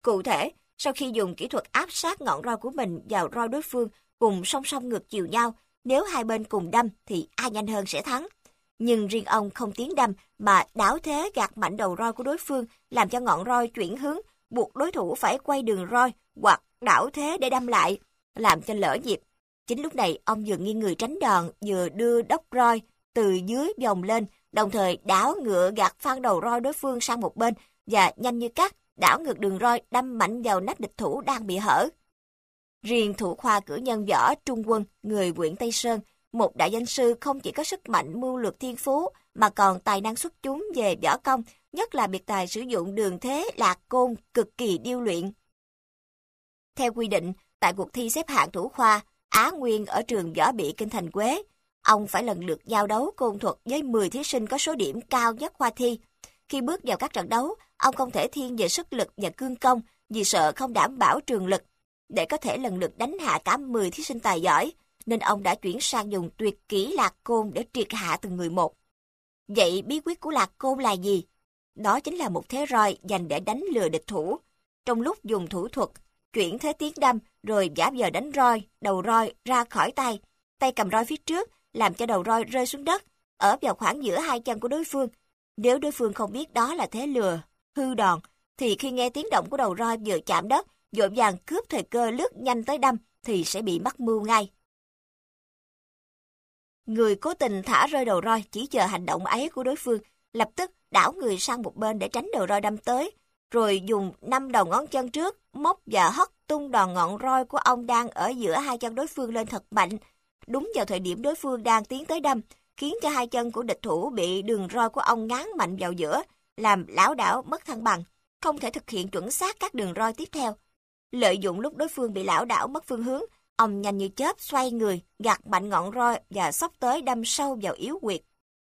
Cụ thể, sau khi dùng kỹ thuật áp sát ngọn roi của mình vào roi đối phương cùng song song ngược chiều nhau, nếu hai bên cùng đâm thì ai nhanh hơn sẽ thắng. Nhưng riêng ông không tiến đâm mà đảo thế gạt mạnh đầu roi của đối phương, làm cho ngọn roi chuyển hướng, buộc đối thủ phải quay đường roi hoặc đảo thế để đâm lại, làm cho lỡ nhịp. Chính lúc này, ông vừa nghiêng người tránh đòn, vừa đưa đốc roi từ dưới vòng lên, đồng thời đảo ngựa gạt phăng đầu roi đối phương sang một bên và nhanh như cắt đảo ngược đường roi đâm mạnh vào nách địch thủ đang bị hở. Riêng thủ khoa cử nhân Võ Trung Quân, người huyện Tây Sơn, một đại danh sư không chỉ có sức mạnh mưu lược thiên phú mà còn tài năng xuất chúng về võ công, nhất là biệt tài sử dụng đường thế lạc côn cực kỳ điêu luyện. Theo quy định, tại cuộc thi xếp hạng thủ khoa Á Nguyên ở trường Võ Bị Kinh Thành Quế, ông phải lần lượt giao đấu côn thuật với 10 thí sinh có số điểm cao nhất khoa thi. Khi bước vào các trận đấu, ông không thể thiên về sức lực và cương công vì sợ không đảm bảo trường lực. Để có thể lần lượt đánh hạ cả 10 thí sinh tài giỏi, nên ông đã chuyển sang dùng tuyệt kỹ lạc côn để triệt hạ từng người một. Vậy bí quyết của lạc côn là gì? Đó chính là một thế roi dành để đánh lừa địch thủ. Trong lúc dùng thủ thuật, chuyển thế tiến đâm rồi giả vờ đánh roi, đầu roi ra khỏi tay, tay cầm roi phía trước, làm cho đầu roi rơi xuống đất, ở vào khoảng giữa hai chân của đối phương. Nếu đối phương không biết đó là thế lừa, hư đòn, thì khi nghe tiếng động của đầu roi vừa chạm đất, vội vàng cướp thời cơ lướt nhanh tới đâm, thì sẽ bị mắc mưu ngay. Người cố tình thả rơi đầu roi chỉ chờ hành động ấy của đối phương, lập tức đảo người sang một bên để tránh đầu roi đâm tới, rồi dùng 5 đầu ngón chân trước, móc và hất tung đòn ngọn roi của ông đang ở giữa hai chân đối phương lên thật mạnh, đúng vào thời điểm đối phương đang tiến tới đâm, khiến cho hai chân của địch thủ bị đường roi của ông ngáng mạnh vào giữa, làm lảo đảo mất thăng bằng, không thể thực hiện chuẩn xác các đường roi tiếp theo. Lợi dụng lúc đối phương bị lảo đảo mất phương hướng, ông nhanh như chớp xoay người, gạt mạnh ngọn roi và xốc tới đâm sâu vào yếu huyệt.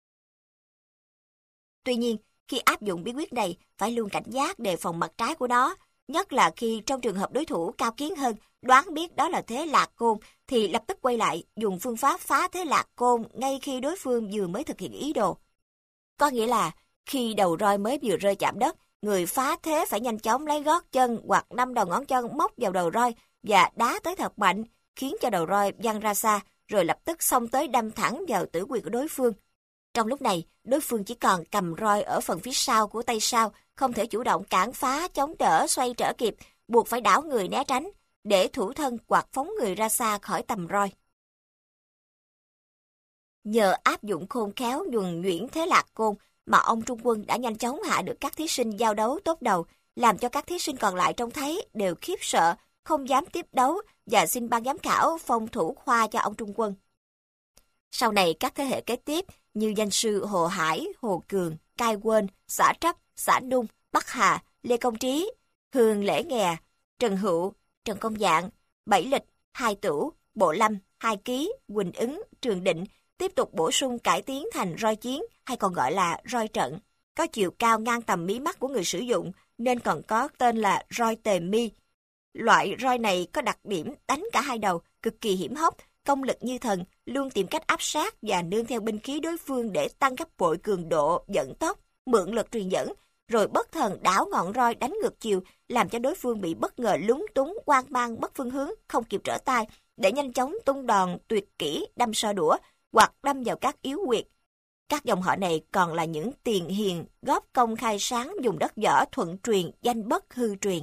Tuy nhiên, khi áp dụng bí quyết này, phải luôn cảnh giác đề phòng mặt trái của nó, nhất là khi trong trường hợp đối thủ cao kiến hơn, đoán biết đó là thế lạc côn, thì lập tức quay lại dùng phương pháp phá thế lạc côn ngay khi đối phương vừa mới thực hiện ý đồ. Có nghĩa là, khi đầu roi mới vừa rơi chạm đất, người phá thế phải nhanh chóng lấy gót chân hoặc 5 đầu ngón chân móc vào đầu roi và đá tới thật mạnh, khiến cho đầu roi văng ra xa, rồi lập tức xông tới đâm thẳng vào tử quyệt của đối phương. Trong lúc này, đối phương chỉ còn cầm roi ở phần phía sau của tay sau, không thể chủ động cản phá, chống đỡ, xoay trở kịp, buộc phải đảo người né tránh, để thủ thân hoặc phóng người ra xa khỏi tầm roi. Nhờ áp dụng khôn khéo nhuần nhuyễn thế lạc côn mà ông Trung Quân đã nhanh chóng hạ được các thí sinh giao đấu tốt đầu, làm cho các thí sinh còn lại trông thấy đều khiếp sợ, không dám tiếp đấu và xin ban giám khảo phong thủ khoa cho ông Trung Quân. Sau này các thế hệ kế tiếp như danh sư Hồ Hải, Hồ Cường, Cai Quên, Xã Trấp, Xã Nung, Bắc Hà, Lê Công Trí, Hương Lễ Nghè, Trần Hữu, Trần Công Dạng, Bảy Lịch, Hai Tửu, Bộ Lâm, Hai Ký, Quỳnh Ứng, Trường Định tiếp tục bổ sung cải tiến thành roi chiến hay còn gọi là roi trận, có chiều cao ngang tầm mí mắt của người sử dụng nên còn có tên là roi tề mi. Loại roi này có đặc điểm đánh cả hai đầu, cực kỳ hiểm hóc, công lực như thần, luôn tìm cách áp sát và nương theo binh khí đối phương để tăng gấp bội cường độ, dẫn tốc, mượn lực truyền dẫn, rồi bất thần đảo ngọn roi đánh ngược chiều, làm cho đối phương bị bất ngờ lúng túng, hoang mang, mất phương hướng, không kịp trở tay, để nhanh chóng tung đòn tuyệt kỹ đâm so đũa hoặc đâm vào các yếu huyệt. Các dòng họ này còn là những tiền hiền góp công khai sáng dùng đất võ thuận truyền, danh bất hư truyền.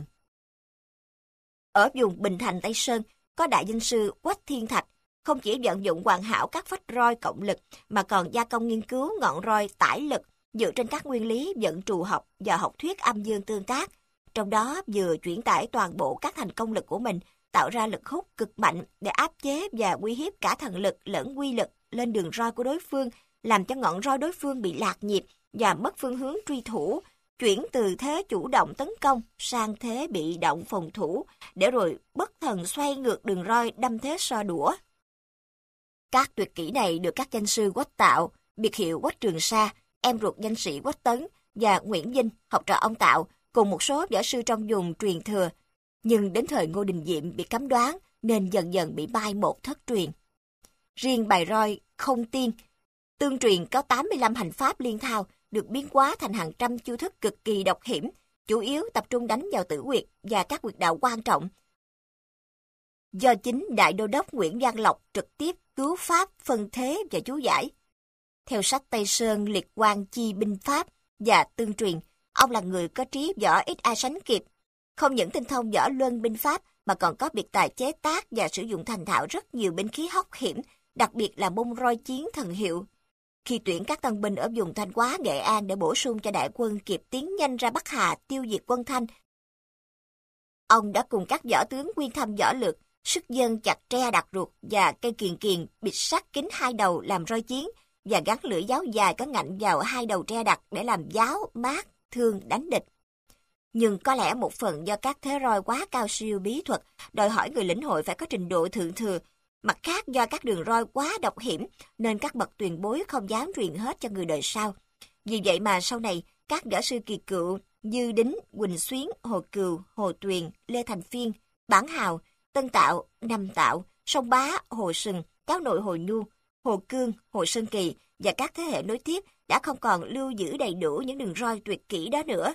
Ở vùng Bình Thành Tây Sơn có đại danh sư Quách Thiên Thạch, không chỉ vận dụng hoàn hảo các phách roi cộng lực mà còn gia công nghiên cứu ngọn roi tải lực dựa trên các nguyên lý vận trù học và học thuyết âm dương tương tác. Trong đó vừa chuyển tải toàn bộ các thành công lực của mình, tạo ra lực hút cực mạnh để áp chế và uy hiếp cả thần lực lẫn quy lực lên đường roi của đối phương, làm cho ngọn roi đối phương bị lạc nhịp và mất phương hướng truy thủ, chuyển từ thế chủ động tấn công sang thế bị động phòng thủ, để rồi bất thần xoay ngược đường roi đâm thế so đũa. Các tuyệt kỹ này được các danh sư Quách Tạo, biệt hiệu Quách Trường Sa, em ruột danh sĩ Quách Tấn và Nguyễn Vinh, học trò ông Tạo, cùng một số võ sư trong vùng truyền thừa. Nhưng đến thời Ngô Đình Diệm bị cấm đoán nên dần dần bị mai một thất truyền. Riêng bài roi Không Tiên, tương truyền có 85 hành pháp liên thao, được biến hóa thành hàng trăm chiêu thức cực kỳ độc hiểm, chủ yếu tập trung đánh vào tử huyệt và các huyệt đạo quan trọng, do chính Đại Đô đốc Nguyễn Văn Lộc trực tiếp cứu pháp, phân thế và chú giải. Theo sách Tây Sơn Liệt Quang Chi Binh Pháp và Tương truyền, ông là người có trí võ ít ai sánh kịp. Không những tinh thông võ luân binh pháp mà còn có biệt tài chế tác và sử dụng thành thạo rất nhiều binh khí hóc hiểm, đặc biệt là môn roi chiến thần hiệu. Khi tuyển các tân binh ở vùng Thanh Hóa, Nghệ An để bổ sung cho đại quân kịp tiến nhanh ra Bắc Hà tiêu diệt quân Thanh, ông đã cùng các võ tướng nguyên thâm võ lược, sức dân chặt tre đặt ruột và cây kiền kiền bịt sát kín hai đầu làm roi chiến và gắn lưỡi giáo dài có ngạnh vào hai đầu tre đặt để làm giáo, mát, thương đánh địch. Nhưng có lẽ một phần do các thế roi quá cao siêu bí thuật, đòi hỏi người lĩnh hội phải có trình độ thượng thừa. Mặt khác do các đường roi quá độc hiểm, nên các bậc tiền bối không dám truyền hết cho người đời sau. Vì vậy mà sau này, các võ sư kỳ cựu như Đính, Quỳnh Xuyến, Hồ Cừu, Hồ Tuyền, Lê Thành Phiên, Bản Hào, Tân Tạo, Năm Tạo, Sông Bá, Hồ Sừng, Cáo Nội Hồ Nhu, Hồ Cương, Hồ Sơn Kỳ và các thế hệ nối tiếp đã không còn lưu giữ đầy đủ những đường roi tuyệt kỹ đó nữa.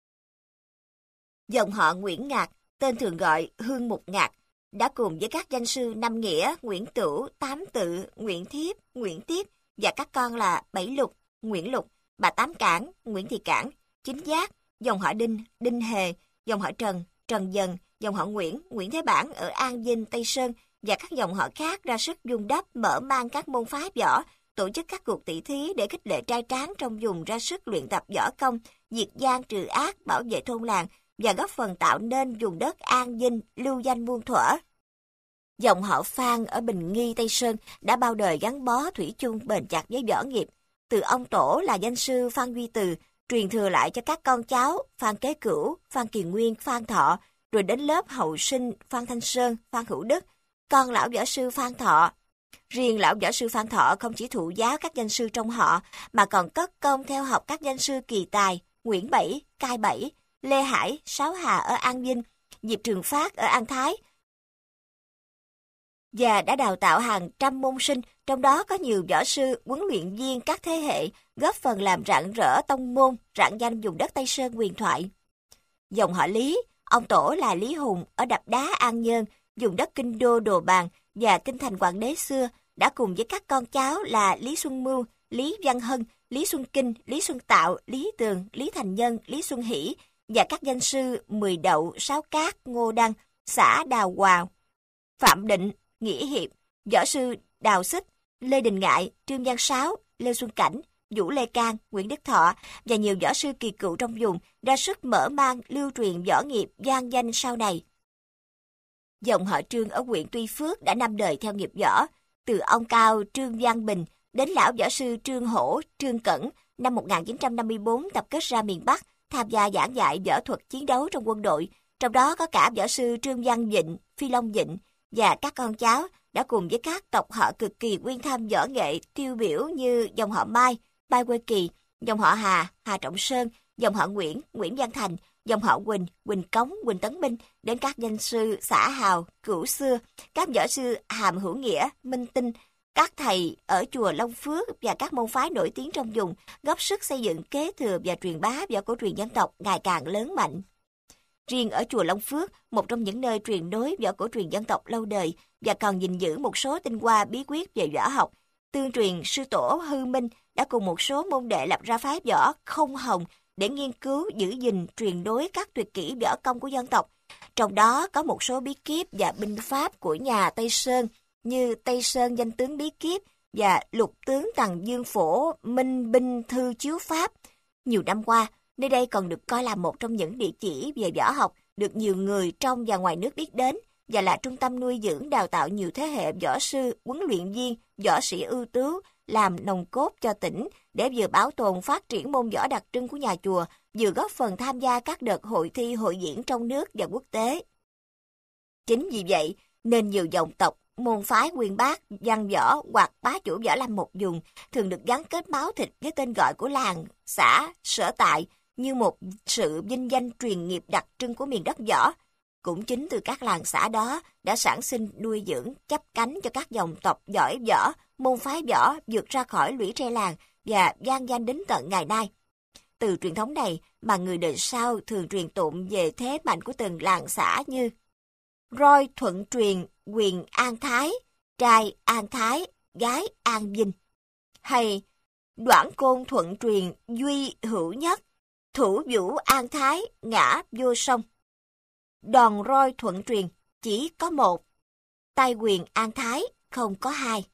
Dòng họ Nguyễn Ngạc, tên thường gọi Hương Mục Ngạc, đã cùng với các danh sư Năm Nghĩa, Nguyễn Tửu, Tám Tự, Nguyễn Thiếp, Nguyễn Tiếp và các con là Bảy Lục, Nguyễn Lục, bà Tám Cảng, Nguyễn Thị Cảng, Chính Giác, dòng họ Đinh, Đinh Hề, dòng họ Trần, Trần Dần, dòng họ Nguyễn, Nguyễn Thế Bản ở An Vinh, Tây Sơn và các dòng họ khác ra sức vun đắp, mở mang các môn phái võ, tổ chức các cuộc tỷ thí để khích lệ trai tráng trong vùng ra sức luyện tập võ công, diệt gian trừ ác, bảo vệ thôn làng và góp phần tạo nên vùng đất an vinh, lưu danh muôn thuở. Dòng họ Phan ở Bình Nghi, Tây Sơn đã bao đời gắn bó thủy chung bền chặt với võ nghiệp. Từ ông tổ là danh sư Phan Duy Từ, truyền thừa lại cho các con cháu Phan Kế Cửu, Phan Kỳ Nguyên, Phan Thọ, rồi đến lớp hậu sinh Phan Thanh Sơn, Phan Hữu Đức, con lão võ sư Phan Thọ. Riêng lão võ sư Phan Thọ không chỉ thụ giáo các danh sư trong họ, mà còn cất công theo học các danh sư Kỳ Tài, Nguyễn Bảy, Cai Bảy, Lê Hải, Sáu Hà ở An Vinh, Diệp Trường Phát ở An Thái, và đã đào tạo hàng trăm môn sinh, trong đó có nhiều võ sư, huấn luyện viên các thế hệ, góp phần làm rạng rỡ tông môn, rạng danh vùng đất Tây Sơn huyền thoại. Dòng họ Lý, ông tổ là Lý Hùng ở Đập Đá An Nhơn, vùng đất kinh đô Đồ Bàn và kinh thành Hoàng đế xưa, đã cùng với các con cháu là Lý Xuân Mưu, Lý Văn Hân, Lý Xuân Kinh, Lý Xuân Tạo, Lý Tường, Lý Thành Nhân, Lý Xuân Hỷ và các danh sư Mười Đậu, Sáu Cát, Ngô Đăng, xã Đào Hòa, Phạm Định, Nghĩa Hiệp, võ sư Đào Xích, Lê Đình Ngại, Trương Văn Sáu, Lê Xuân Cảnh, Vũ Lê Cang, Nguyễn Đức Thọ và nhiều võ sư kỳ cựu trong vùng ra sức mở mang lưu truyền võ nghiệp vang danh sau này. Dòng họ Trương ở huyện Tuy Phước đã năm đời theo nghiệp võ, từ ông Cao Trương Văn Bình đến lão võ sư Trương Hổ, Trương Cẩn năm 1954 tập kết ra miền Bắc, tham gia giảng dạy võ thuật chiến đấu trong quân đội, trong đó có cả võ sư Trương Văn Vịnh, Phi Long Vịnh và các con cháu đã cùng với các tộc họ cực kỳ uyên thâm võ nghệ tiêu biểu như dòng họ Mai, Mai Quê Kỳ, dòng họ Hà, Hà Trọng Sơn, dòng họ Nguyễn, Nguyễn Văn Thành, dòng họ Quỳnh, Quỳnh Cống, Quỳnh Tấn Minh, đến các danh sư xã Hào, Cửu Xưa, các võ sư Hàm Hữu Nghĩa, Minh Tinh, các thầy ở chùa Long Phước và các môn phái nổi tiếng trong vùng góp sức xây dựng kế thừa và truyền bá võ cổ truyền dân tộc ngày càng lớn mạnh. Riêng ở chùa Long Phước, một trong những nơi truyền nối võ cổ truyền dân tộc lâu đời và còn gìn giữ một số tinh hoa bí quyết về võ học, tương truyền sư tổ Hư Minh đã cùng một số môn đệ lập ra phái võ Không Hồng để nghiên cứu, giữ gìn, truyền nối các tuyệt kỹ võ công của dân tộc. Trong đó có một số bí kíp và binh pháp của nhà Tây Sơn như Tây Sơn Danh Tướng Bí Kíp và Lục Tướng Tần Dương Phổ Minh Binh Thư Chiếu Pháp. Nhiều năm qua, nơi đây còn được coi là một trong những địa chỉ về võ học được nhiều người trong và ngoài nước biết đến và là trung tâm nuôi dưỡng đào tạo nhiều thế hệ võ sư, huấn luyện viên, võ sĩ ưu tú, làm nòng cốt cho tỉnh để vừa bảo tồn phát triển môn võ đặc trưng của nhà chùa, vừa góp phần tham gia các đợt hội thi hội diễn trong nước và quốc tế. Chính vì vậy nên nhiều dòng tộc, môn phái uyên bác, văn võ hoặc bá chủ võ lâm một vùng thường được gắn kết máu thịt với tên gọi của làng, xã, sở tại như một sự vinh danh truyền nghiệp đặc trưng của miền đất võ. Cũng chính từ các làng xã đó đã sản sinh, nuôi dưỡng, chắp cánh cho các dòng tộc giỏi võ, môn phái võ vượt ra khỏi lũy tre làng và vang danh đến tận ngày nay. từ truyền thống này mà người đời sau thường truyền tụng về thế mạnh của từng làng xã như Roi thuận truyền quyền An Thái, trai An Thái, gái An Vinh. Hay Đoản Côn thuận truyền duy hữu nhất, thủ vũ An Thái, ngã vô sông. Đòn roi thuận truyền chỉ có một, tay quyền An Thái không có hai.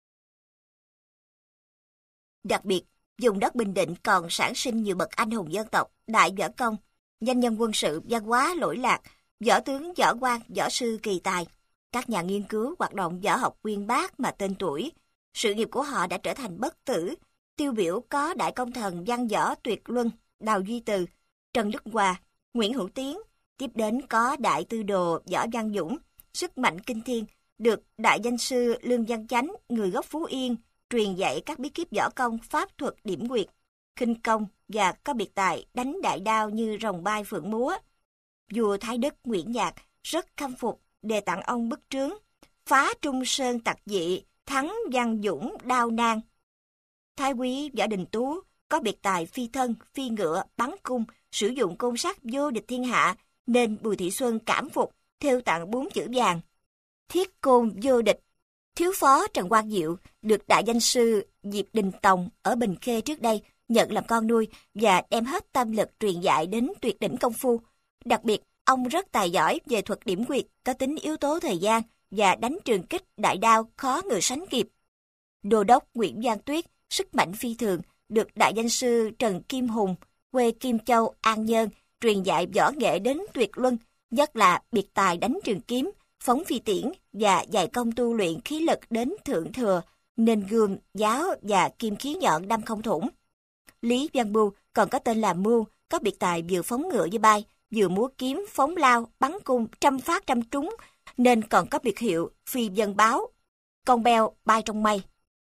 Đặc biệt, vùng đất Bình Định còn sản sinh nhiều bậc anh hùng dân tộc, đại võ công, danh nhân quân sự, văn hóa lỗi lạc, võ tướng, võ quan, võ sư kỳ tài. Các nhà nghiên cứu hoạt động võ học uyên bác mà tên tuổi. Sự nghiệp của họ đã trở thành bất tử. Tiêu biểu có đại công thần văn võ tuyệt luân Đào Duy Từ, Trần Đức Hòa, Nguyễn Hữu Tiến. Tiếp đến có đại tư đồ Võ Văn Dũng, sức mạnh kinh thiên, được đại danh sư Lương Văn Chánh, người gốc Phú Yên, truyền dạy các bí kíp võ công, pháp thuật điểm quyệt, khinh công và có biệt tài đánh đại đao như rồng bay phượng múa. Vua Thái Đức Nguyễn Nhạc rất khâm phục, đề tặng ông bức trướng Phá Trung Sơn Tặc Dị, thắng Văn Dũng đao nang. Thái quý Võ Đình Tú có biệt tài phi thân, phi ngựa, bắn cung, sử dụng côn sắt vô địch thiên hạ, nên Bùi Thị Xuân cảm phục, thêu tặng 4 chữ vàng. Thiết côn vô địch. Thiếu phó Trần Quang Diệu được đại danh sư Diệp Đình Tòng ở Bình Khê trước đây nhận làm con nuôi và đem hết tâm lực truyền dạy đến tuyệt đỉnh công phu. Đặc biệt, ông rất tài giỏi về thuật điểm quyệt, có tính yếu tố thời gian và đánh trường kích đại đao khó người sánh kịp. Đô đốc Nguyễn Văn Tuyết, sức mạnh phi thường, được đại danh sư Trần Kim Hùng, quê Kim Châu, An Nhơn, truyền dạy võ nghệ đến tuyệt luân, nhất là biệt tài đánh trường kiếm, phóng phi tiễn và dạy công tu luyện khí lực đến thượng thừa, nên gươm, giáo và kim khí nhọn đâm không thủng. Lý Văn Bưu còn có tên là Mưu, có biệt tài vừa phóng ngựa như bay, vừa múa kiếm, phóng lao, bắn cung, trăm phát trăm trúng, nên còn có biệt hiệu phi vân báo, con beo bay trong mây.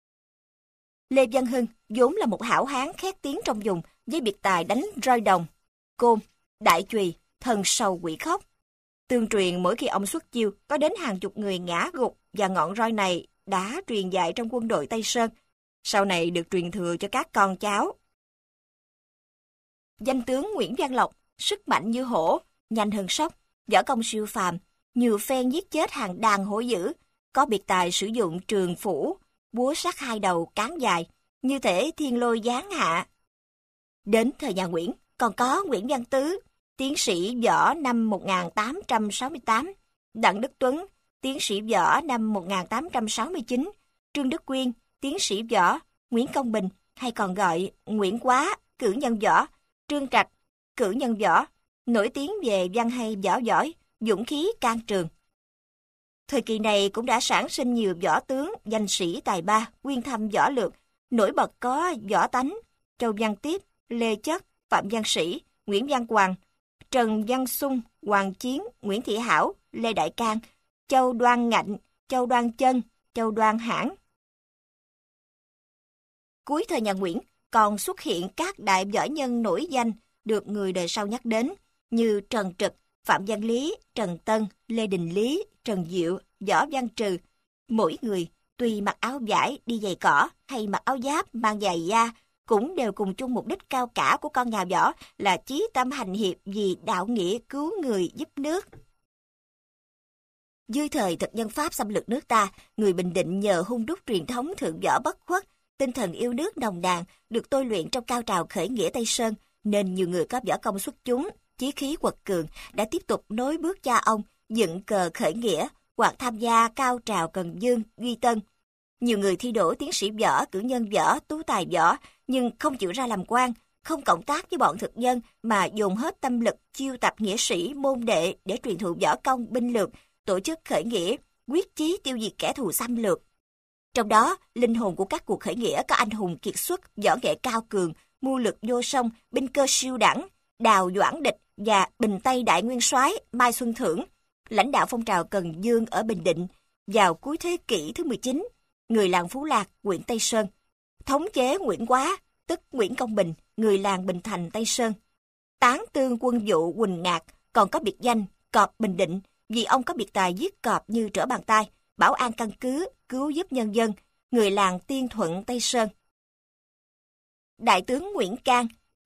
Lê Văn Hưng vốn là một hảo hán khét tiếng trong vùng với biệt tài đánh roi đồng, côn, đại chùy, thần sầu quỷ khóc. Tương truyền mỗi khi ông xuất chiêu có đến hàng chục người ngã gục và ngọn roi này đã truyền dạy trong quân đội Tây Sơn, sau này được truyền thừa cho các con cháu. Danh tướng Nguyễn Văn Lộc, sức mạnh như hổ, nhanh hơn sóc, võ công siêu phàm, nhiều phen giết chết hàng đàn hổ dữ, có biệt tài sử dụng trường phủ, búa sắt hai đầu cán dài, như thể thiên lôi giáng hạ. Đến thời nhà Nguyễn, còn có Nguyễn Văn Tứ, tiến sĩ võ năm 1868, Đặng Đức Tuấn, tiến sĩ võ năm 1869, Trương Đức Quyên, tiến sĩ võ, Nguyễn Công Bình, hay còn gọi Nguyễn Quá, cử nhân võ, Trương Trạch, cử nhân võ, nổi tiếng về văn hay võ giỏi, dũng khí can trường. Thời kỳ này cũng đã sản sinh nhiều võ tướng, danh sĩ tài ba, uyên thâm võ lược, nổi bật có Võ Tánh, Châu Văn Tiếp, Lê Chất, Phạm Văn Sĩ, Nguyễn Văn Hoàng, Trần Văn Sung, Hoàng Chiến, Nguyễn Thị Hảo, Lê Đại Cang, Châu Đoan Ngạnh, Châu Đoan Chân, Châu Đoan Hãn. Cuối thời nhà Nguyễn còn xuất hiện các đại võ nhân nổi danh được người đời sau nhắc đến như Trần Trực, Phạm Văn Lý, Trần Tân, Lê Đình Lý, Trần Diệu, Võ Văn Trừ. Mỗi người tuy mặc áo vải đi giày cỏ hay mặc áo giáp mang giày da cũng đều cùng chung mục đích cao cả của con nhà võ là chí tâm hành hiệp vì đạo nghĩa cứu người giúp nước. Dưới thời thực dân Pháp xâm lược nước ta, người Bình Định nhờ hung đúc truyền thống thượng võ bất khuất, tinh thần yêu nước nồng nàn được tôi luyện trong cao trào khởi nghĩa Tây Sơn, nên nhiều người có võ công xuất chúng, chí khí quật cường đã tiếp tục nối bước cha ông, dựng cờ khởi nghĩa hoặc tham gia cao trào Cần Dương, Duy Tân. Nhiều người thi đỗ tiến sĩ võ, cử nhân võ, tú tài võ, nhưng không chịu ra làm quan, không cộng tác với bọn thực dân mà dồn hết tâm lực chiêu tập nghĩa sĩ, môn đệ để truyền thụ võ công, binh lược, tổ chức khởi nghĩa, quyết chí tiêu diệt kẻ thù xâm lược. Trong đó, linh hồn của các cuộc khởi nghĩa có anh hùng kiệt xuất, võ nghệ cao cường, mưu lược vô song, binh cơ siêu đẳng, Đào Doãn Địch và Bình Tây Đại Nguyên Soái Mai Xuân Thưởng, lãnh đạo phong trào Cần Dương ở Bình Định vào cuối thế kỷ thứ 19, người làng Phú Lạc, huyện Tây Sơn, thống chế Nguyễn Quá, tức Nguyễn Công Bình, người làng Bình Thành, Tây Sơn. Tán tương quân vụ Quỳnh Ngạc còn có biệt danh Cọp Bình Định vì ông có biệt tài giết cọp như trở bàn tay, bảo an căn cứ, cứu giúp nhân dân, người làng Tiên Thuận, Tây Sơn. Đại tướng Nguyễn Cang,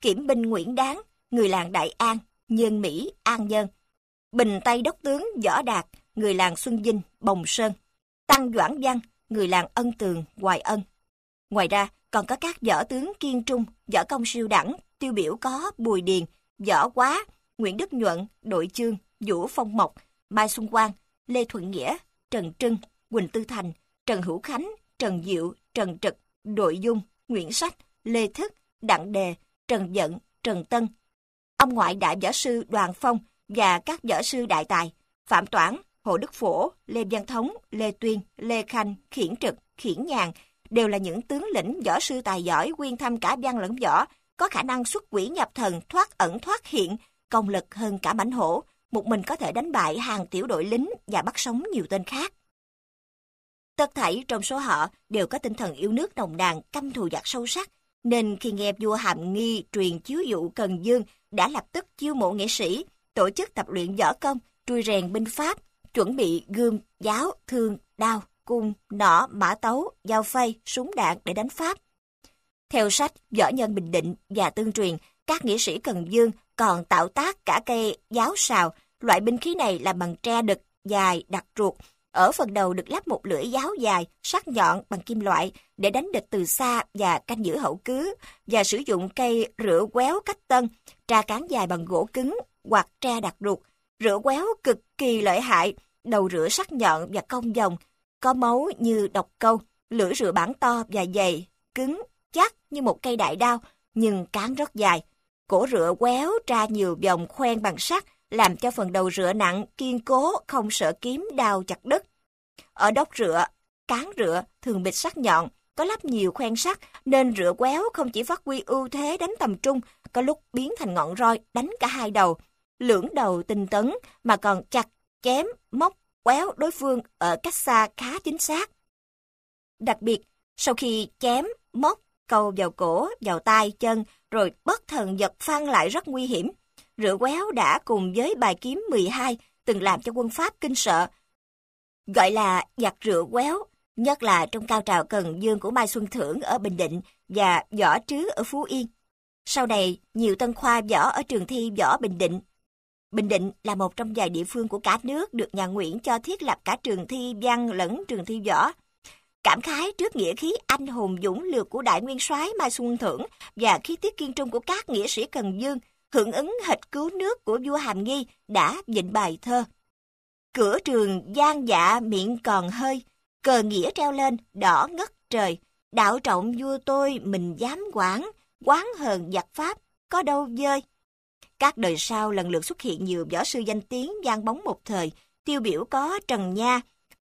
Kiểm binh Nguyễn Đáng, người làng Đại An, Nhân Mỹ, An Nhơn. Bình Tây đốc tướng Võ Đạt, người làng Xuân Vinh, Bồng Sơn. Tăng Doãn Văn, người làng Ân Tường, Hoài Ân. Ngoài ra, còn có các võ tướng kiên trung, võ công siêu đẳng, tiêu biểu có Bùi Điền, Võ Quá, Nguyễn Đức Nhuận, Đội Chương, Vũ Phong Mộc, Mai Xuân Quang, Lê Thuận Nghĩa, Trần Trưng, Quỳnh Tư Thành, Trần Hữu Khánh, Trần Diệu, Trần Trực, Đội Dung, Nguyễn Sách, Lê Thức, Đặng Đề, Trần Dận, Trần Tân. Ông ngoại đại võ sư Đoàn Phong và các võ sư đại tài Phạm Toản, Hồ Đức Phổ, Lê Văn Thống, Lê Tuyên, Lê Khanh, Khiển Trực, Khiển Nhàn đều là những tướng lĩnh võ sư tài giỏi, quyên thâm cả văn lẫn võ, có khả năng xuất quỷ nhập thần, thoát ẩn thoát hiện, công lực hơn cả mãnh hổ, một mình có thể đánh bại hàng tiểu đội lính và bắt sống nhiều tên khác. Tất thảy trong số họ đều có tinh thần yêu nước nồng nàn, căm thù giặc sâu sắc, nên khi nghe vua Hàm Nghi truyền chiếu dụ Cần Dương đã lập tức chiêu mộ nghệ sĩ, tổ chức tập luyện võ công, trui rèn binh pháp, chuẩn bị gươm, giáo, thương, đao, cung, nỏ, mã tấu, dao phay, súng đạn để đánh Pháp. Theo sách Võ Nhân Bình Định và tương truyền, các nghĩa sĩ Cần Dương còn tạo tác cả cây giáo sào. Loại binh khí này làm bằng tre đực dài đặc ruột. Ở phần đầu được lắp một lưỡi giáo dài, sắc nhọn bằng kim loại để đánh địch từ xa và canh giữ hậu cứ, và sử dụng cây rửa quéo cách tân, tra cán dài bằng gỗ cứng hoặc tre đặc ruột. Rửa quéo cực kỳ lợi hại, đầu rửa sắc nhọn và cong vòng, có máu như độc câu, lưỡi rửa bản to và dày, cứng, chắc như một cây đại đao, nhưng cán rất dài. Cổ rửa quéo tra nhiều vòng khoen bằng sắt, làm cho phần đầu rửa nặng, kiên cố, không sợ kiếm đao chặt đứt. Ở đốc rửa, cán rửa thường bịt sắc nhọn, có lắp nhiều khoen sắt, nên rửa quéo không chỉ phát huy ưu thế đánh tầm trung, có lúc biến thành ngọn roi đánh cả hai đầu, lưỡng đầu tinh tấn, mà còn chặt, chém, móc, quéo đối phương ở cách xa khá chính xác. Đặc biệt, sau khi chém, móc, câu vào cổ, vào tay, chân, rồi bất thần giật phăng lại rất nguy hiểm. Rửa quéo đã cùng với bài kiếm 12 từng làm cho quân Pháp kinh sợ, gọi là giặc rửa quéo, nhất là trong cao trào Cần Dương của Mai Xuân Thưởng ở Bình Định và Võ Trứ ở Phú Yên. Sau này, nhiều tân khoa võ ở trường thi võ Bình Định. Bình Định là một trong vài địa phương của cả nước được nhà Nguyễn cho thiết lập cả trường thi văn lẫn trường thi võ. Cảm khái trước nghĩa khí anh hùng dũng lược của đại nguyên soái Mai Xuân Thưởng và khí tiết kiên trung của các nghĩa sĩ Cần Dương, hưởng ứng hịch cứu nước của vua Hàm Nghi đã vịnh bài thơ: cửa trường gian dạ miệng còn hơi, cờ nghĩa treo lên đỏ ngất trời, đạo trọng vua tôi mình dám quản, quán hờn giặc Pháp có đâu dơi. Các đời sau lần lượt xuất hiện nhiều võ sư danh tiếng vang bóng một thời, tiêu biểu có Trần Nha,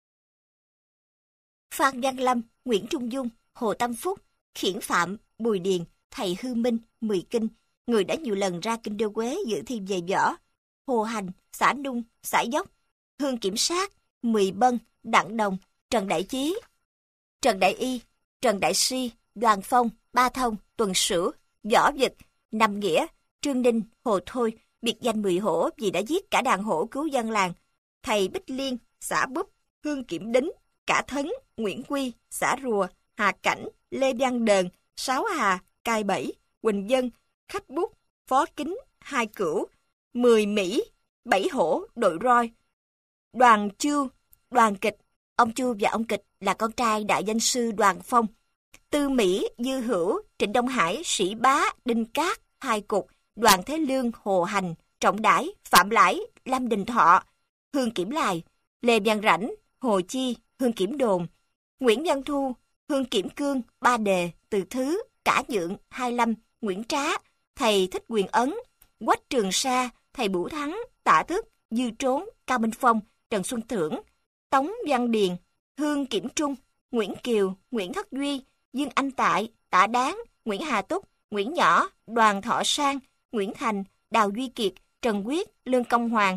Phan Văn Lâm, Nguyễn Trung Dung, Hồ Tâm Phúc, Khiển Phạm, Bùi Điền, thầy Hư Minh, Mười Kinh, người đã nhiều lần ra kinh đô Quế dự thi về võ, Hồ Hành, xã Nung, xã Dốc, Hương Kiểm Sát, Mười Bân, Đặng Đồng, Trần Đại Chí, Trần Đại Y, Trần Đại Si, Đoàn Phong, Ba Thông, Tuần Sửu, Võ Vực, Năm Nghĩa, Trương Ninh, Hồ Thôi, biệt danh 10 hổ vì đã giết cả đàn hổ cứu dân làng, thầy Bích Liên, xã Búp, Hương Kiểm Đính, Cả Thấn, Nguyễn Quy, xã Rùa, Hà Cảnh, Lê Văn Đờn, Sáu Hà, Cai Bảy, Quỳnh Dân, Khách Bút, Phó Kính, Hai Cửu, 10 Mỹ, 7 hổ, đội roi, Đoàn Chu, Đoàn Kịch. Ông Chu và ông Kịch là con trai đại danh sư Đoàn Phong. Tư Mỹ, Dư Hữu, Trịnh Đông Hải, Sĩ Bá, Đinh Cát, Hai Cục, Đoàn Thế Lương, Hồ Hành, Trọng Đãi, Phạm Lãi, Lâm Đình Thọ, Hương Kiểm Lài, Lê Văn Rảnh, Hồ Chi, Hương Kiểm Đồn, Nguyễn Văn Thu, Hương Kiểm Cương, Ba Đề, Từ Thứ, Cả Nhượng, Hai Lâm, Nguyễn Trá, thầy Thích Quyền Ấn, Quách Trường Sa, thầy Bửu Thắng, Tạ Thức, Dư Trốn, Cao Minh Phong, Trần Xuân Thưởng, Tống Văn Điền, Hương Kiểm Trung, Nguyễn Kiều, Nguyễn Thất Duy, Dương Anh Tại, Tạ Đáng, Nguyễn Hà Túc, Nguyễn Nhỏ, Đoàn Thọ Sang, Nguyễn Thành, Đào Duy Kiệt, Trần Quyết, Lương Công Hoàng,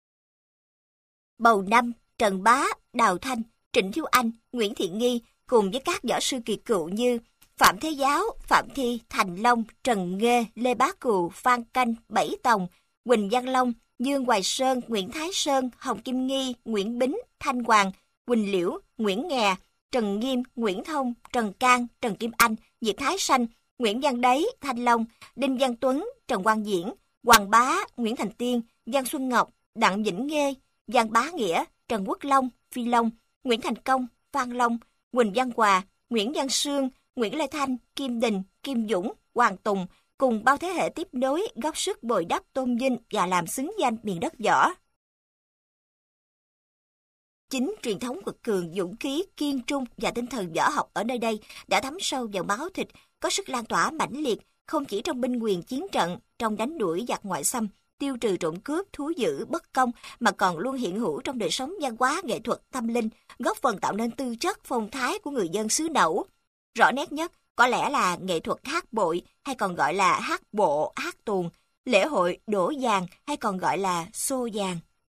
Bầu Năm, Trần Bá, Đào Thanh, Trịnh Thiếu Anh, Nguyễn Thiện Nghi cùng với các võ sư kỳ cựu như Phạm Thế Giáo, Phạm Thi, Thành Long, Trần Nghê, Lê Bá Cù, Phan Canh, Bảy Tòng, Quỳnh Văn Long, Dương Hoài Sơn, Nguyễn Thái Sơn, Hồng Kim Nghi, Nguyễn Bính, Thanh Hoàng, Quỳnh Liễu, Nguyễn Nghè, Trần Nghiêm, Nguyễn Thông, Trần Cang, Trần Kim Anh, Diệp Thái Sanh, Nguyễn Văn Đấy, Thanh Long, Đinh Văn Tuấn, Trần Quang Diễn, Hoàng Bá, Nguyễn Thành Tiên, Giang Xuân Ngọc, Đặng Vĩnh Nghê, Giang Bá Nghĩa, Trần Quốc Long, Phi Long, Nguyễn Thành Công, Phan Long, Quỳnh Văn Hòa, Nguyễn Văn Sương, Nguyễn Lê Thanh, Kim Đình, Kim Dũng, Hoàng Tùng cùng bao thế hệ tiếp nối góp sức bồi đắp tôn vinh và làm xứng danh miền đất võ. Chính truyền thống quật cường, dũng khí, kiên trung và tinh thần võ học ở nơi đây đã thấm sâu vào máu thịt, có sức lan tỏa mãnh liệt, không chỉ trong binh quyền chiến trận, trong đánh đuổi giặc ngoại xâm, tiêu trừ trộm cướp, thú dữ, bất công, mà còn luôn hiện hữu trong đời sống văn hóa, nghệ thuật, tâm linh, góp phần tạo nên tư chất, phong thái của người dân xứ Nẩu. Rõ nét nhất có lẽ là nghệ thuật hát bội, hay còn gọi là hát bộ, hát tuồng, lễ hội đổ vàng, hay còn gọi là xô vàng.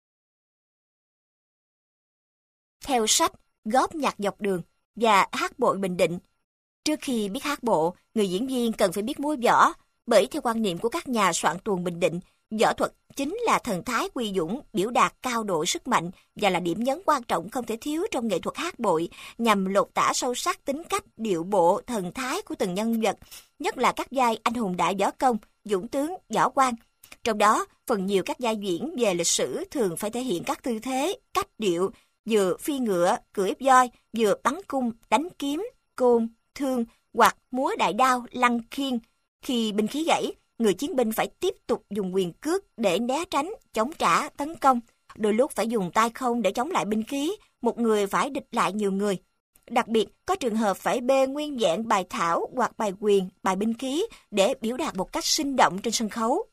Theo sách Góp nhạc dọc đường và Hát bội Bình Định, trước khi biết hát bộ, người diễn viên cần phải biết múa võ, bởi theo quan niệm của các nhà soạn tuồng Bình Định, võ thuật chính là thần thái quy dũng, biểu đạt cao độ sức mạnh và là điểm nhấn quan trọng không thể thiếu trong nghệ thuật hát bội, nhằm lột tả sâu sắc tính cách, điệu bộ, thần thái của từng nhân vật, nhất là các vai anh hùng đại võ công, dũng tướng, võ quan. Trong đó, phần nhiều các vai diễn về lịch sử thường phải thể hiện các tư thế, cách điệu, vừa phi ngựa, cưỡi voi, vừa bắn cung, đánh kiếm, côn, thương hoặc múa đại đao, lăng khiên. Khi binh khí gãy, người chiến binh phải tiếp tục dùng quyền cước để né tránh, chống trả, tấn công. Đôi lúc phải dùng tay không để chống lại binh khí, một người phải địch lại nhiều người. Đặc biệt, có trường hợp phải bê nguyên vẹn bài thảo hoặc bài quyền, bài binh khí để biểu đạt một cách sinh động trên sân khấu.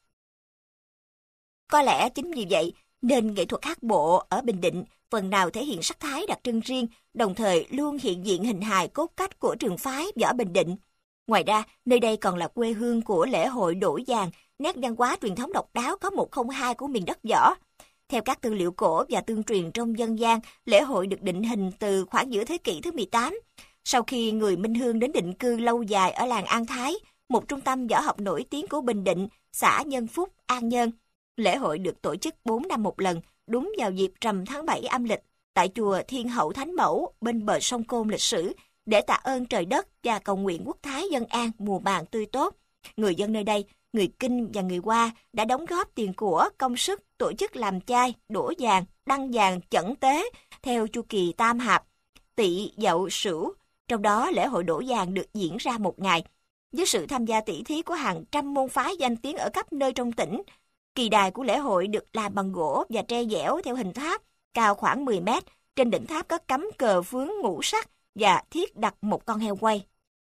Có lẽ chính vì vậy, nên nghệ thuật hát bộ ở Bình Định phần nào thể hiện sắc thái đặc trưng riêng, đồng thời luôn hiện diện hình hài cốt cách của trường phái võ Bình Định. Ngoài ra, nơi đây còn là quê hương của lễ hội đổ vàng, nét văn hóa truyền thống độc đáo có 102 của miền đất võ. Theo các tư liệu cổ và tương truyền trong dân gian, lễ hội được định hình từ khoảng giữa thế kỷ thứ 18. Sau khi người Minh Hương đến định cư lâu dài ở làng An Thái, một trung tâm võ học nổi tiếng của Bình Định, xã Nhân Phúc, An Nhơn. Lễ hội được tổ chức 4 năm một lần, đúng vào dịp rằm tháng 7 âm lịch, tại chùa Thiên Hậu Thánh Mẫu bên bờ sông Côn lịch sử, để tạ ơn trời đất và cầu nguyện quốc thái dân an, mùa màng tươi tốt. Người dân nơi đây, người Kinh và người Hoa đã đóng góp tiền của, công sức tổ chức làm chay, đổ vàng, đăng vàng, chẩn tế theo chu kỳ tam hạp, Tỵ, Dậu, Sửu. Trong đó lễ hội đổ vàng được diễn ra một ngày, với sự tham gia tỷ thí của hàng trăm môn phái danh tiếng ở khắp nơi trong tỉnh. Kỳ đài của lễ hội được làm bằng gỗ và tre dẻo theo hình tháp, cao khoảng 10 mét. Trên đỉnh tháp có cắm cờ phướng ngũ sắc và thiết đặt một con heo quay.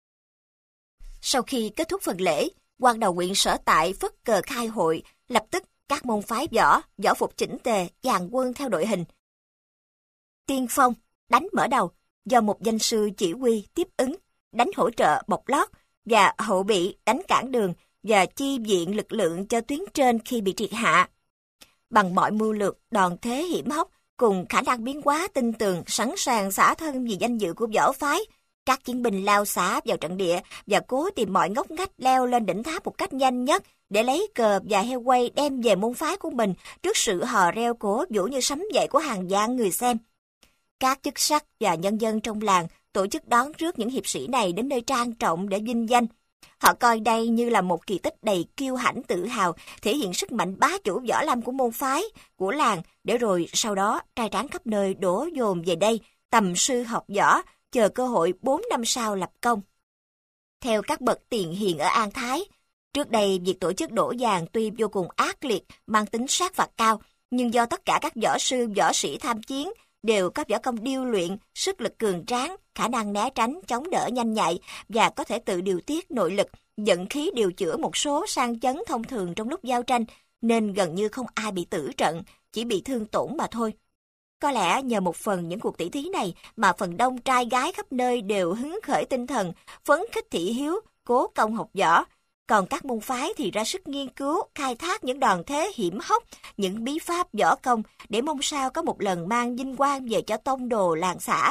Sau khi kết thúc phần lễ, quan đầu huyện sở tại phất cờ khai hội, lập tức các môn phái võ, võ phục chỉnh tề, dàn quân theo đội hình. Tiên phong, đánh mở đầu, do một danh sư chỉ huy tiếp ứng, đánh hỗ trợ bọc lót, và hậu bị đánh cản đường và chi viện lực lượng cho tuyến trên khi bị triệt hạ. Bằng mọi mưu lược, đòn thế hiểm hóc, cùng khả năng biến hóa tinh tường, sẵn sàng xả thân vì danh dự của võ phái, các chiến binh lao xả vào trận địa và cố tìm mọi ngóc ngách leo lên đỉnh tháp một cách nhanh nhất để lấy cờ và heo quay đem về môn phái của mình trước sự hò reo cổ vũ như sấm dậy của hàng vạn người xem. Các chức sắc và nhân dân trong làng tổ chức đón rước những hiệp sĩ này đến nơi trang trọng để vinh danh. Họ coi đây như là một kỳ tích đầy kiêu hãnh tự hào, thể hiện sức mạnh bá chủ võ lâm của môn phái, của làng, để rồi sau đó trai tráng khắp nơi đổ dồn về đây, tầm sư học võ, chờ cơ hội 4 năm sau lập công. Theo các bậc tiền hiền ở An Thái, trước đây việc tổ chức đổ vàng tuy vô cùng ác liệt, mang tính sát phạt cao, nhưng do tất cả các võ sư, võ sĩ tham chiến đều có võ công điêu luyện, sức lực cường tráng, khả năng né tránh, chống đỡ nhanh nhạy và có thể tự điều tiết nội lực, dẫn khí điều chữa một số sang chấn thông thường trong lúc giao tranh, nên gần như không ai bị tử trận, chỉ bị thương tổn mà thôi. Có lẽ nhờ một phần những cuộc tỷ thí này mà phần đông trai gái khắp nơi đều hứng khởi tinh thần, phấn khích thị hiếu, cố công học võ. Còn các môn phái thì ra sức nghiên cứu, khai thác những đòn thế hiểm hóc, những bí pháp võ công để mong sao có một lần mang vinh quang về cho tông đồ làng xã.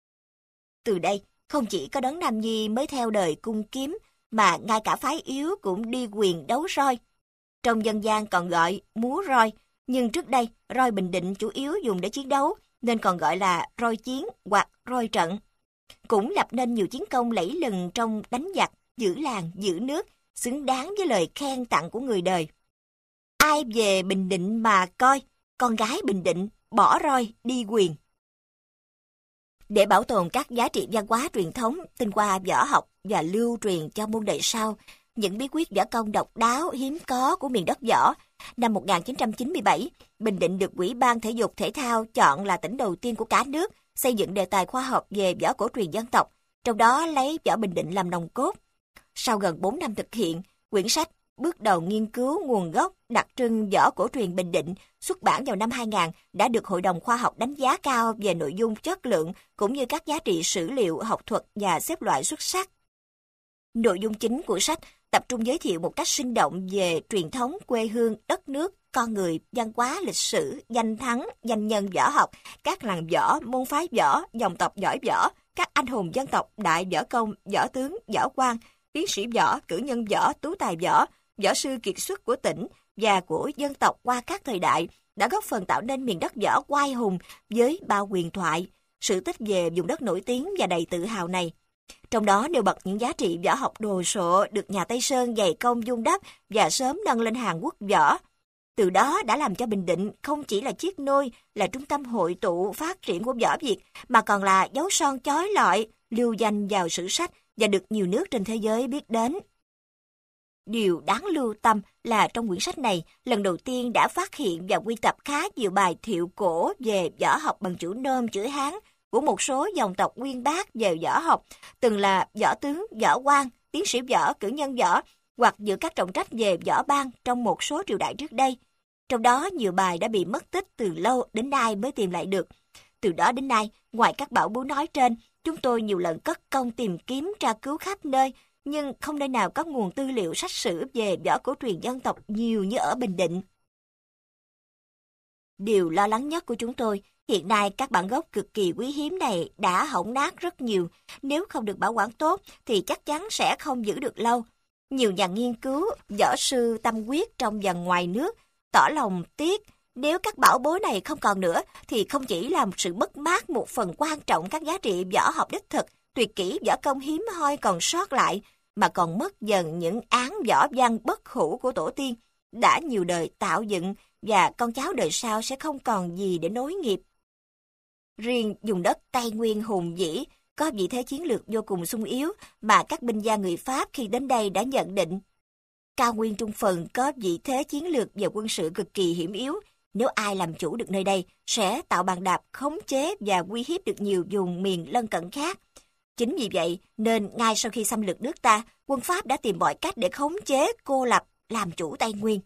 Từ đây, không chỉ có Đấng Nam Nhi mới theo đời cung kiếm, mà ngay cả phái yếu cũng đi quyền đấu roi. Trong dân gian còn gọi múa roi, nhưng trước đây roi Bình Định chủ yếu dùng để chiến đấu, nên còn gọi là roi chiến hoặc roi trận. Cũng lập nên nhiều chiến công lẫy lừng trong đánh giặc, giữ làng, giữ nước, xứng đáng với lời khen tặng của người đời. Ai về Bình Định mà coi, con gái Bình Định, bỏ roi, đi quyền. Để bảo tồn các giá trị văn hóa truyền thống, tinh hoa võ học và lưu truyền cho muôn đời sau, những bí quyết võ công độc đáo, hiếm có của miền đất võ, năm 1997, Bình Định được Ủy ban Thể dục Thể thao chọn là tỉnh đầu tiên của cả nước xây dựng đề tài khoa học về võ cổ truyền dân tộc, trong đó lấy võ Bình Định làm nòng cốt. Sau gần 4 năm thực hiện, quyển sách Bước đầu nghiên cứu nguồn gốc đặc trưng võ cổ truyền Bình Định xuất bản vào năm 2000 đã được Hội đồng Khoa học đánh giá cao về nội dung, chất lượng cũng như các giá trị sử liệu, học thuật và xếp loại xuất sắc. Nội dung chính của sách tập trung giới thiệu một cách sinh động về truyền thống, quê hương, đất nước, con người, văn hóa, lịch sử, danh thắng, danh nhân võ học, các làng võ, môn phái võ, dòng tộc giỏi võ, các anh hùng dân tộc, đại võ công, võ tướng, võ quan, tiến sĩ võ, cử nhân võ, tú tài võ, võ sư kiệt xuất của tỉnh và của dân tộc qua các thời đại, đã góp phần tạo nên miền đất võ oai hùng với bao huyền thoại, sự tích về vùng đất nổi tiếng và đầy tự hào này. Trong đó nêu bật những giá trị võ học đồ sộ được nhà Tây Sơn dày công vun đắp và sớm nâng lên hàng quốc võ. Từ đó đã làm cho Bình Định không chỉ là chiếc nôi, là trung tâm hội tụ phát triển của võ Việt, mà còn là dấu son chói lọi, lưu danh vào sử sách và được nhiều nước trên thế giới biết đến. Điều đáng lưu tâm là trong quyển sách này, lần đầu tiên đã phát hiện và quy tập khá nhiều bài thiệu cổ về võ học bằng chữ Nôm, chữ Hán của một số dòng tộc uyên bác về võ học, từng là võ tướng, võ quan, tiến sĩ võ, cử nhân võ, hoặc giữ các trọng trách về võ ban trong một số triều đại trước đây. Trong đó, nhiều bài đã bị mất tích từ lâu đến nay mới tìm lại được. Từ đó đến nay, ngoài các bảo bối nói trên, chúng tôi nhiều lần cất công tìm kiếm tra cứu khắp nơi, nhưng không nơi nào có nguồn tư liệu sách sử về võ cổ truyền dân tộc nhiều như ở Bình Định. Điều lo lắng nhất của chúng tôi, hiện nay các bản gốc cực kỳ quý hiếm này đã hỏng nát rất nhiều. Nếu không được bảo quản tốt thì chắc chắn sẽ không giữ được lâu. Nhiều nhà nghiên cứu, võ sư tâm huyết trong và ngoài nước tỏ lòng tiếc nếu các bảo bối này không còn nữa thì không chỉ làm sự mất mát một phần quan trọng các giá trị võ học đích thực, tuyệt kỹ võ công hiếm hoi còn sót lại, mà còn mất dần những án võ văn bất hủ của tổ tiên đã nhiều đời tạo dựng, và con cháu đời sau sẽ không còn gì để nối nghiệp. Riêng vùng đất Tây Nguyên hùng vĩ có vị thế chiến lược vô cùng sung yếu mà các binh gia người Pháp khi đến đây đã nhận định. Cao Nguyên Trung Phần có vị thế chiến lược và quân sự cực kỳ hiểm yếu. Nếu ai làm chủ được nơi đây sẽ tạo bàn đạp khống chế và uy hiếp được nhiều vùng miền lân cận khác. Chính vì vậy nên ngay sau khi xâm lược nước ta, quân Pháp đã tìm mọi cách để khống chế, cô lập, làm chủ Tây Nguyên.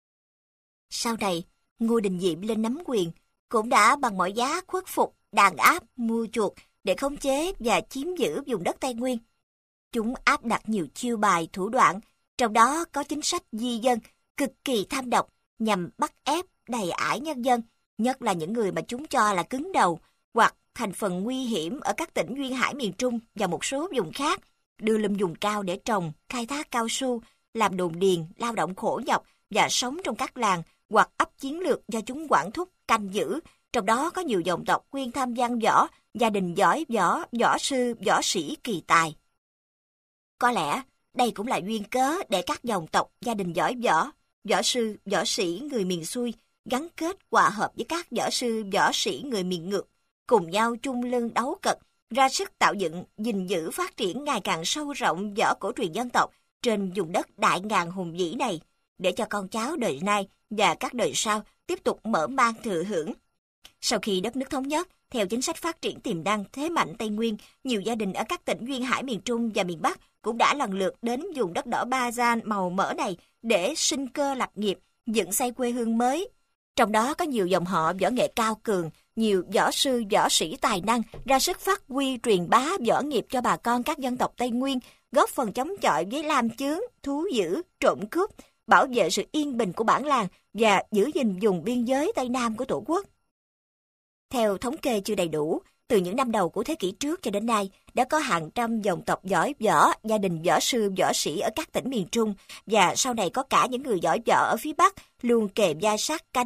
Sau này, Ngô Đình Diệm lên nắm quyền, cũng đã bằng mọi giá khuất phục, đàn áp, mua chuộc để khống chế và chiếm giữ vùng đất Tây Nguyên. Chúng áp đặt nhiều chiêu bài, thủ đoạn, trong đó có chính sách di dân cực kỳ tham độc nhằm bắt ép, đày ải nhân dân, nhất là những người mà chúng cho là cứng đầu hoặc thành phần nguy hiểm ở các tỉnh duyên hải miền Trung và một số vùng khác, đưa lên vùng cao để trồng, khai thác cao su, làm đồn điền, lao động khổ nhọc và sống trong các làng hoặc ấp chiến lược do chúng quản thúc, canh giữ. Trong đó có nhiều dòng tộc quyên tham văn võ, gia đình giỏi võ, võ sư, võ sĩ kỳ tài. Có lẽ đây cũng là duyên cớ để các dòng tộc, gia đình giỏi võ, võ sư, võ sĩ người miền xuôi gắn kết hòa hợp với các võ sư, võ sĩ người miền ngược, cùng nhau chung lưng đấu cật, ra sức tạo dựng, gìn giữ phát triển ngày càng sâu rộng võ cổ truyền dân tộc trên vùng đất đại ngàn hùng vĩ này, để cho con cháu đời nay và các đời sau tiếp tục mở mang thừa hưởng. Sau khi đất nước thống nhất, theo chính sách phát triển tiềm năng thế mạnh Tây Nguyên, nhiều gia đình ở các tỉnh duyên hải miền Trung và miền Bắc cũng đã lần lượt đến vùng đất đỏ Ba Gian màu mỡ này để sinh cơ lập nghiệp, dựng xây quê hương mới. Trong đó có nhiều dòng họ võ nghệ cao cường, nhiều võ sư, võ sĩ tài năng ra sức phát huy truyền bá võ nghiệp cho bà con các dân tộc Tây Nguyên, góp phần chống chọi với lam chướng, thú dữ, trộm cướp, bảo vệ sự yên bình của bản làng và giữ gìn vùng biên giới Tây Nam của Tổ quốc. Theo thống kê chưa đầy đủ, từ những năm đầu của thế kỷ trước cho đến nay, đã có hàng trăm dòng tộc giỏi võ, gia đình võ sư, võ sĩ ở các tỉnh miền Trung, và sau này có cả những người giỏi võ ở phía Bắc luôn kề vai sát cánh,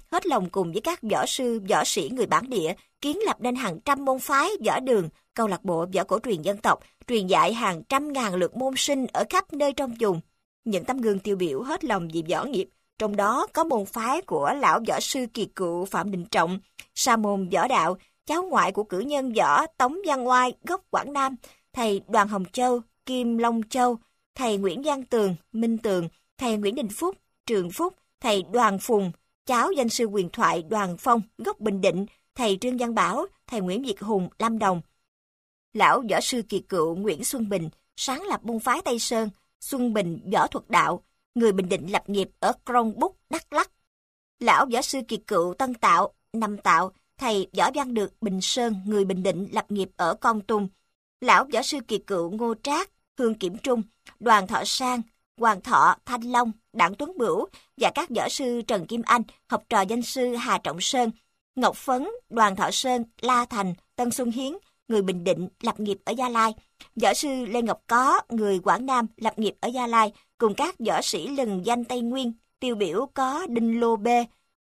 hết lòng cùng với các võ sư, võ sĩ người bản địa, kiến lập nên hàng trăm môn phái, võ đường, câu lạc bộ võ cổ truyền dân tộc, truyền dạy hàng trăm ngàn lượt môn sinh ở khắp nơi trong vùng. Những tấm gương tiêu biểu hết lòng vì võ nghiệp, trong đó có môn phái của lão võ sư kỳ cựu Phạm Đình Trọng, sa môn võ đạo, cháu ngoại của cử nhân võ Tống Văn Oai gốc Quảng Nam, thầy Đoàn Hồng Châu, Kim Long Châu, thầy Nguyễn Văn Tường, Minh Tường, thầy Nguyễn Đình Phúc, Trường Phúc, thầy Đoàn Phùng, cháu danh sư huyền thoại Đoàn Phong gốc Bình Định, thầy Trương Văn Bảo, thầy Nguyễn Việt Hùng, Lâm Đồng. Lão võ sư kỳ cựu Nguyễn Xuân Bình sáng lập môn phái Tây Sơn, Xuân Bình võ thuật đạo, người Bình Định lập nghiệp ở Krông Búc, Đắk Lắk. Lão võ sư kỳ cựu Tân Tạo, Năm Tạo, thầy Võ Văn Được Bình Sơn, người Bình Định lập nghiệp ở Kon Tum. Lão võ sư kỳ cựu Ngô Trác, Hương Kiểm Trung, Đoàn Thọ Sang, Hoàng Thọ, Thanh Long, Đặng Tuấn Bửu và các võ sư Trần Kim Anh, học trò danh sư Hà Trọng Sơn, Ngọc Phấn, Đoàn Thọ Sơn, La Thành, Tân Xuân Hiến, người Bình Định lập nghiệp ở Gia Lai. Võ sư Lê Ngọc Có, người Quảng Nam lập nghiệp ở Gia Lai, cùng các võ sĩ lừng danh Tây Nguyên, tiêu biểu có Đinh Lô Bê,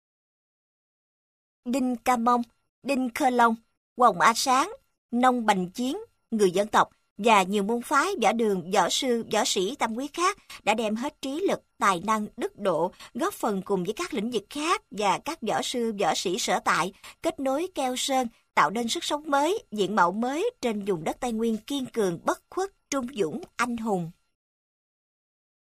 Đinh Ca Mông, Đinh Khơ Long, Hồng A Sáng, Nông Bành Chiến, người dân tộc và nhiều môn phái võ đường, võ sư, võ sĩ tâm huyết khác đã đem hết trí lực, tài năng, đức độ, góp phần cùng với các lĩnh vực khác và các võ sư, võ sĩ sở tại, kết nối keo sơn, tạo nên sức sống mới, diện mạo mới trên vùng đất Tây Nguyên kiên cường, bất khuất, trung dũng, anh hùng.